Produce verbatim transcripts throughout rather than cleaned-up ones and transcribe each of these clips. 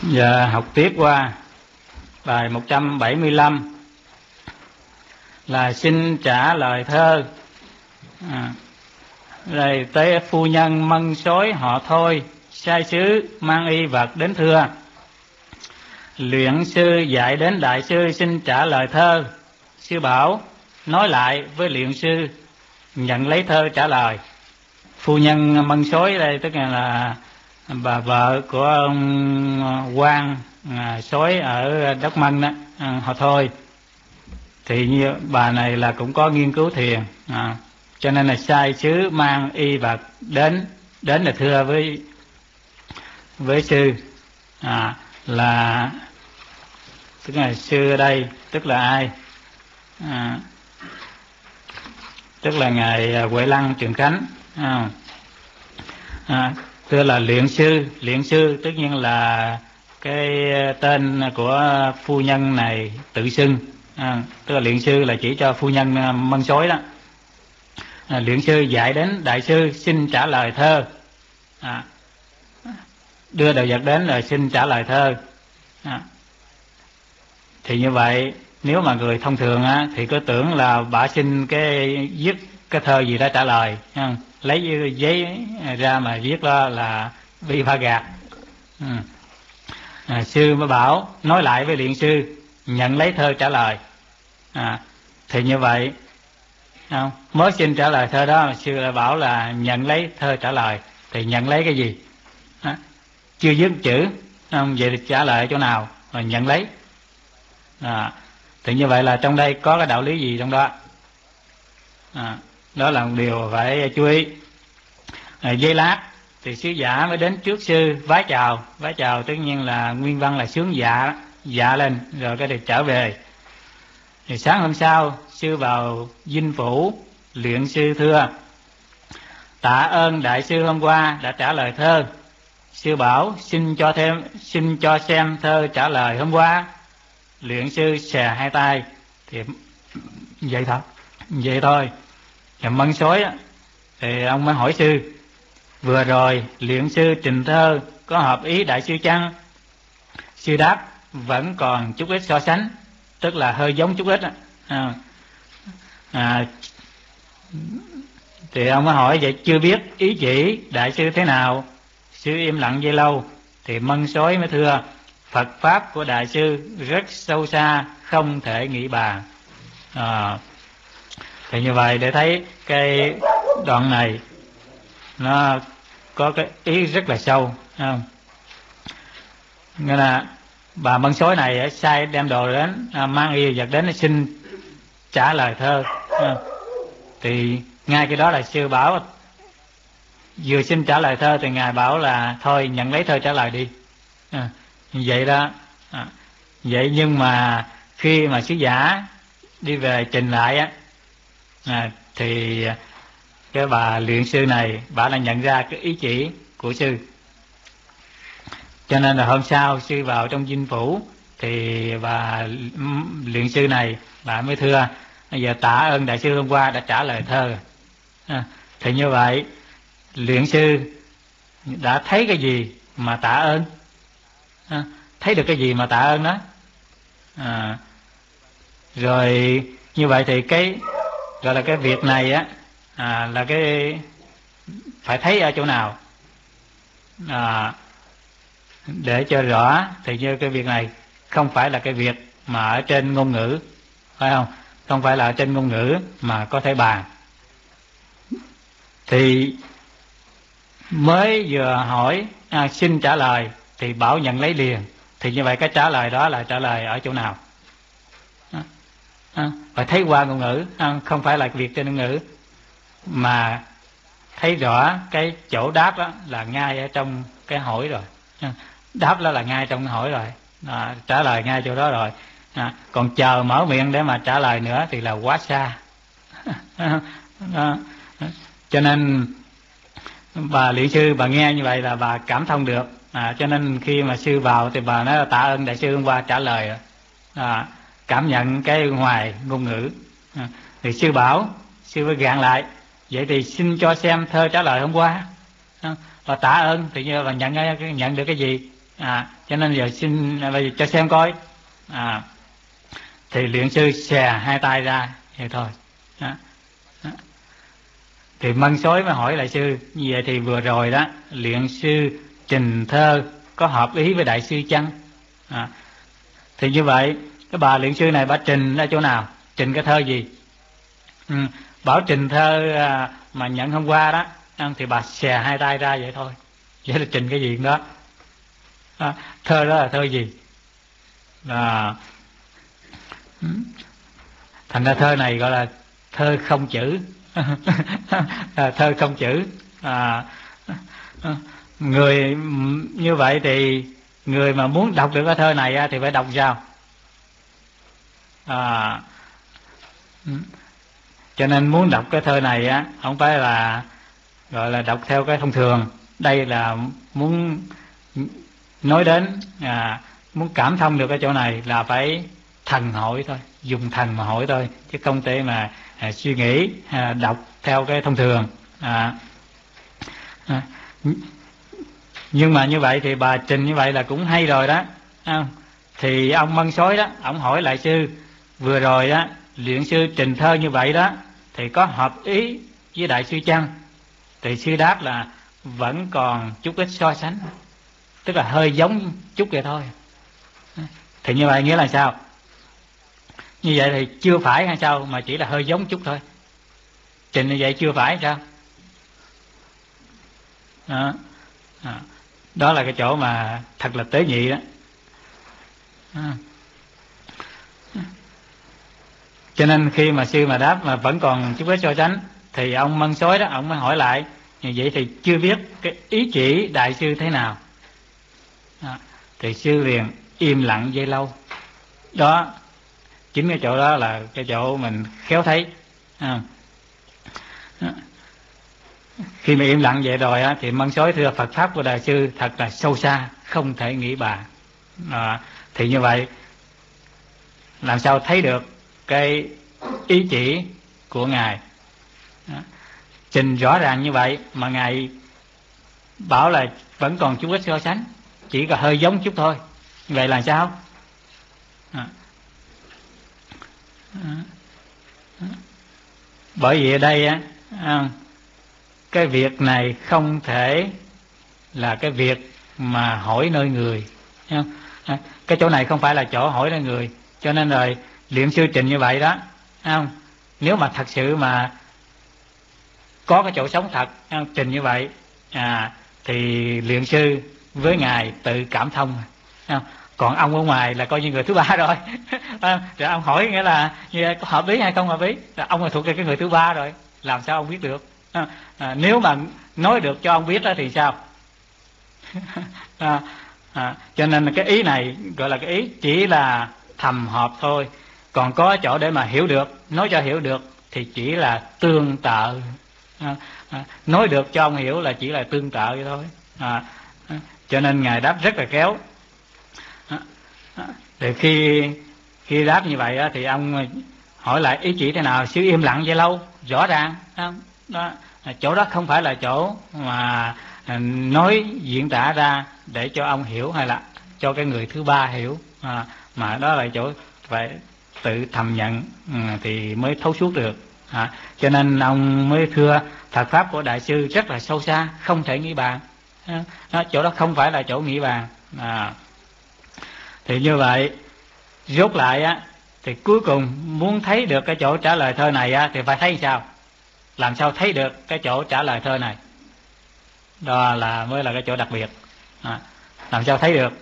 Giờ học tiếp qua bài một trăm bảy mươi lăm là xin trả lời thơ. À, rồi tới phu nhân mân xối họ Thôi, sai sứ mang y vật đến thưa. Luyện sư dạy đến đại sư xin trả lời thơ. Sư bảo nói lại với luyện sư, nhận lấy thơ trả lời. Phu nhân mân xối đây tức là bà vợ của ông quan à, xối ở đất Mân đó, à, họ Thôi. Thì như bà này là cũng có nghiên cứu thiền, à, cho nên là sai sứ mang y vật đến đến là thưa với với sư, à, là tức là sư ở đây tức là ai, à, tức là ngài Huệ Lăng Trường Khánh, à, à, tức là luyện sư. Luyện sư tất nhiên là cái tên của phu nhân này tự xưng, à, tức là luyện sư là chỉ cho phu nhân mân xối đó. À, luyện sư dạy đến đại sư xin trả lời thơ, à, đưa đồ vật đến rồi xin trả lời thơ, à, thì như vậy nếu mà người thông thường á, thì cứ tưởng là bà xin cái viết cái thơ gì đó trả lời, à, lấy giấy ra mà viết đó là vi pha gạt. Ừ. À, sư mới bảo nói lại với luyện sư, nhận lấy thơ trả lời, à, thì như vậy không? Mới xin trả lời thơ đó sư lại bảo là nhận lấy thơ trả lời, thì nhận lấy cái gì, à, chưa dứt chữ, không? Vậy thì trả lời ở chỗ nào rồi nhận lấy, à, thì như vậy là trong đây có cái đạo lý gì trong đó, à, đó là một điều phải chú ý. À, giây lát thì sứ giả mới đến trước sư vái chào. Vái chào tất nhiên là nguyên văn là sướng dạ, dạ lên rồi cái được trở về. Thì sáng hôm sau sư vào dinh phủ. Luyện sư thưa, tạ ơn đại sư hôm qua đã trả lời thơ. Sư bảo xin cho thêm xin cho xem thơ trả lời hôm qua. Luyện sư xè hai tay thì vậy thôi, vậy thôi. Thì mân xối thì ông mới hỏi sư, vừa rồi luyện sư trình thơ có hợp ý đại sư chăng? Sư đáp vẫn còn chút ít so sánh, tức là hơi giống chút ít. À, à, thì ông mới hỏi vậy chưa biết ý chỉ đại sư thế nào? Sư im lặng giây lâu thì mân xối mới thưa, Phật pháp của đại sư rất sâu xa, không thể nghĩ bàn. À, thì như vậy để thấy cái đoạn này nó có cái ý rất là sâu, không? Nghĩa là bà mân xối này sai đem đồ đến, à, mang y vật đến xin trả lời thơ, à, thì ngay cái đó là sư bảo vừa xin trả lời thơ thì ngài bảo là thôi nhận lấy thơ trả lời đi, à, vậy đó, à, vậy nhưng mà khi mà sứ giả đi về trình lại á, à, thì cái bà luyện sư này bà đã nhận ra cái ý chỉ của sư, cho nên là hôm sau sư vào trong dinh phủ thì bà luyện sư này bà mới thưa, bây giờ tạ ơn đại sư hôm qua đã trả lời thơ. À, thì như vậy luyện sư đã thấy cái gì mà tạ ơn, à, thấy được cái gì mà tạ ơn đó, à, rồi như vậy thì cái gọi là cái việc này á, à, là cái phải thấy ở chỗ nào, à, để cho rõ thì như cái việc này không phải là cái việc mà ở trên ngôn ngữ, phải không? Không phải là ở trên ngôn ngữ mà có thể bàn. Thì mới vừa hỏi, à, xin trả lời thì bảo nhận lấy liền, thì như vậy cái trả lời đó là trả lời ở chỗ nào? À, à, phải thấy qua ngôn ngữ, à, không phải là việc trên ngôn ngữ, mà thấy rõ cái chỗ đáp đó là ngay ở trong cái hỏi rồi, à, đáp đó là ngay trong cái hỏi rồi, à, trả lời ngay chỗ đó rồi, à, còn chờ mở miệng để mà trả lời nữa thì là quá xa. à, à, cho nên bà luyện sư bà nghe như vậy là bà cảm thông được, à, cho nên khi mà sư vào thì bà nói là tạ ơn đại sư hôm qua trả lời, à, cảm nhận cái ngoài ngôn ngữ, à, thì sư bảo sư mới gạn lại, vậy thì xin cho xem thơ trả lời hôm qua, à, và tạ ơn thì như là nhận nhận được cái gì, À, cho nên giờ xin bây giờ cho xem coi. À, thì luyện sư xè hai tay ra vậy thôi. À, à. Thì Mân Xối mới hỏi lại sư, như vậy thì vừa rồi đó luyện sư trình thơ có hợp ý với đại sư chăng? À, thì như vậy cái bà luyện sư này bà trình ra chỗ nào, trình cái thơ gì? Ừ, bảo trình thơ à, mà nhận hôm qua đó, thì bà xè hai tay ra vậy thôi. Vậy là trình cái gì đó. À, thơ đó là thơ gì? À, thành ra thơ này gọi là thơ không chữ. À, thơ không chữ. À, người như vậy thì người mà muốn đọc được cái thơ này thì phải đọc sao? À, cho nên muốn đọc cái thơ này á, không phải là gọi là đọc theo cái thông thường. Đây là muốn nói đến, à, muốn cảm thông được cái chỗ này là phải thần hội thôi, dùng thần mà hỏi thôi, chứ không thể mà à, suy nghĩ à, đọc theo cái thông thường. À, à, nhưng mà như vậy thì bà trình như vậy là cũng hay rồi đó. À, thì ông Mân Xối đó, ông hỏi lại sư, vừa rồi đó luyện sư trình thơ như vậy đó thì có hợp ý với đại sư chăng? Thì sư đáp là vẫn còn chút ít so sánh, tức là hơi giống chút vậy thôi. Thì như vậy nghĩa là sao? Như vậy thì chưa phải hay sao, mà chỉ là hơi giống chút thôi. Trình như vậy chưa phải sao? Đó, đó. Đó là cái chỗ mà thật là tế nhị đó. À. Cho nên khi mà sư mà đáp mà vẫn còn chút ít so sánh thì ông Mân Xối đó, ông mới hỏi lại, như vậy thì chưa biết cái ý chỉ đại sư thế nào. À, thì sư liền im lặng dây lâu. Đó, chính cái chỗ đó là cái chỗ mình khéo thấy. À, khi mà im lặng vậy rồi á, thì Mân Xối thưa Phật pháp của đại sư thật là sâu xa, không thể nghĩ bàn. À, thì như vậy làm sao thấy được cái ý chỉ của ngài? Đó, trình rõ ràng như vậy mà ngài bảo là vẫn còn chút ít so sánh, chỉ có hơi giống chút thôi, vậy là sao? À, à, à. Bởi vì ở đây á, à, cái việc này không thể là cái việc mà hỏi nơi người. À, cái chỗ này không phải là chỗ hỏi nơi người, cho nên rồi luyện sư trình như vậy đó, không? Nếu mà thật sự mà có cái chỗ sống thật, không? Trình như vậy à, thì luyện sư với ngài tự cảm thông, không? Còn ông ở ngoài là coi như người thứ ba rồi. À, rồi ông hỏi nghĩa là như có hợp lý hay không hợp lý, là ông là thuộc cái người thứ ba rồi, làm sao ông biết được? À, à, nếu mà nói được cho ông biết đó thì sao? À, à, cho nên là cái ý này gọi là cái ý chỉ là thầm hợp thôi, còn có chỗ để mà hiểu được, nói cho hiểu được thì chỉ là tương tự. À, à, nói được cho ông hiểu là chỉ là tương tự vậy thôi. À, à, cho nên ngài đáp rất là khéo. À, à, thì khi khi đáp như vậy á, thì ông hỏi lại ý chỉ thế nào, sư im lặng vậy lâu, rõ ràng không? Đó, chỗ đó không phải là chỗ mà nói diễn tả ra để cho ông hiểu hay là cho cái người thứ ba hiểu, à, mà đó là chỗ phải tự thầm nhận, ừ, thì mới thấu suốt được. À, cho nên ông mới thưa Phật pháp của đại sư rất là sâu xa, không thể nghĩ bàn. À, chỗ đó không phải là chỗ nghĩ bàn. À, thì như vậy rốt lại á, thì cuối cùng muốn thấy được cái chỗ trả lời thơ này á, thì phải thấy sao? Làm sao thấy được cái chỗ trả lời thơ này? Đó là mới là cái chỗ đặc biệt. À, làm sao thấy được?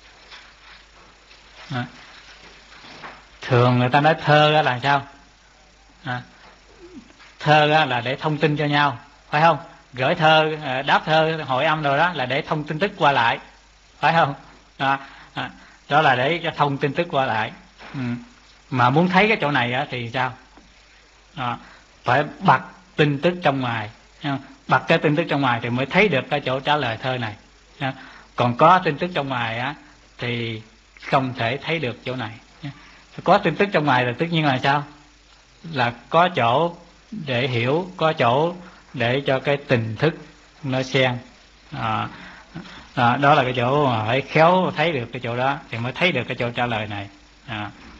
À, thường người ta nói thơ là sao? À, thơ là để thông tin cho nhau, phải không? Gửi thơ, đáp thơ, hội âm rồi đó là để thông tin tức qua lại, phải không? Đó, à, đó là để cho thông tin tức qua lại. Ừ. Mà muốn thấy cái chỗ này á, thì sao? À, phải bật tin tức trong ngoài, bật cái tin tức trong ngoài thì mới thấy được cái chỗ trả lời thơ này. Còn có tin tức trong ngoài á thì không thể thấy được chỗ này. Có tin tức trong ngoài là tất nhiên là sao? Là có chỗ để hiểu, có chỗ để cho cái tình thức nó xen. À, đó, đó là cái chỗ mà phải khéo thấy được cái chỗ đó thì mới thấy được cái chỗ trả lời này. À.